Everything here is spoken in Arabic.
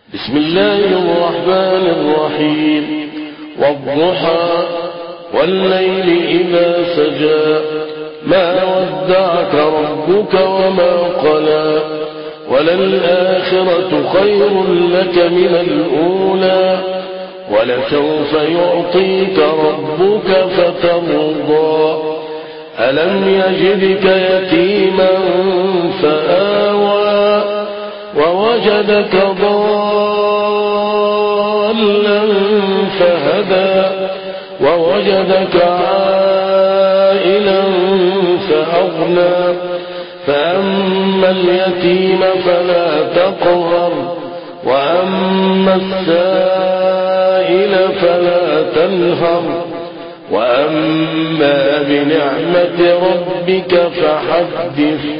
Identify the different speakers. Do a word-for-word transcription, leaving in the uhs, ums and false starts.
Speaker 1: بسم الله الرحمن الرحيم. والضحى والليل إذا سجى ما ودعك ربك وما قلى وللآخرة خير لك من الأولى ولسوف يعطيك ربك فترضى ألم يجدك يتيما فآوى ووجدك ضالا فهدى ووجدك عائلا فأغنى فأما اليتيم فلا تقهر وأما السائل فلا تنهر وأما بنعمة ربك فحدث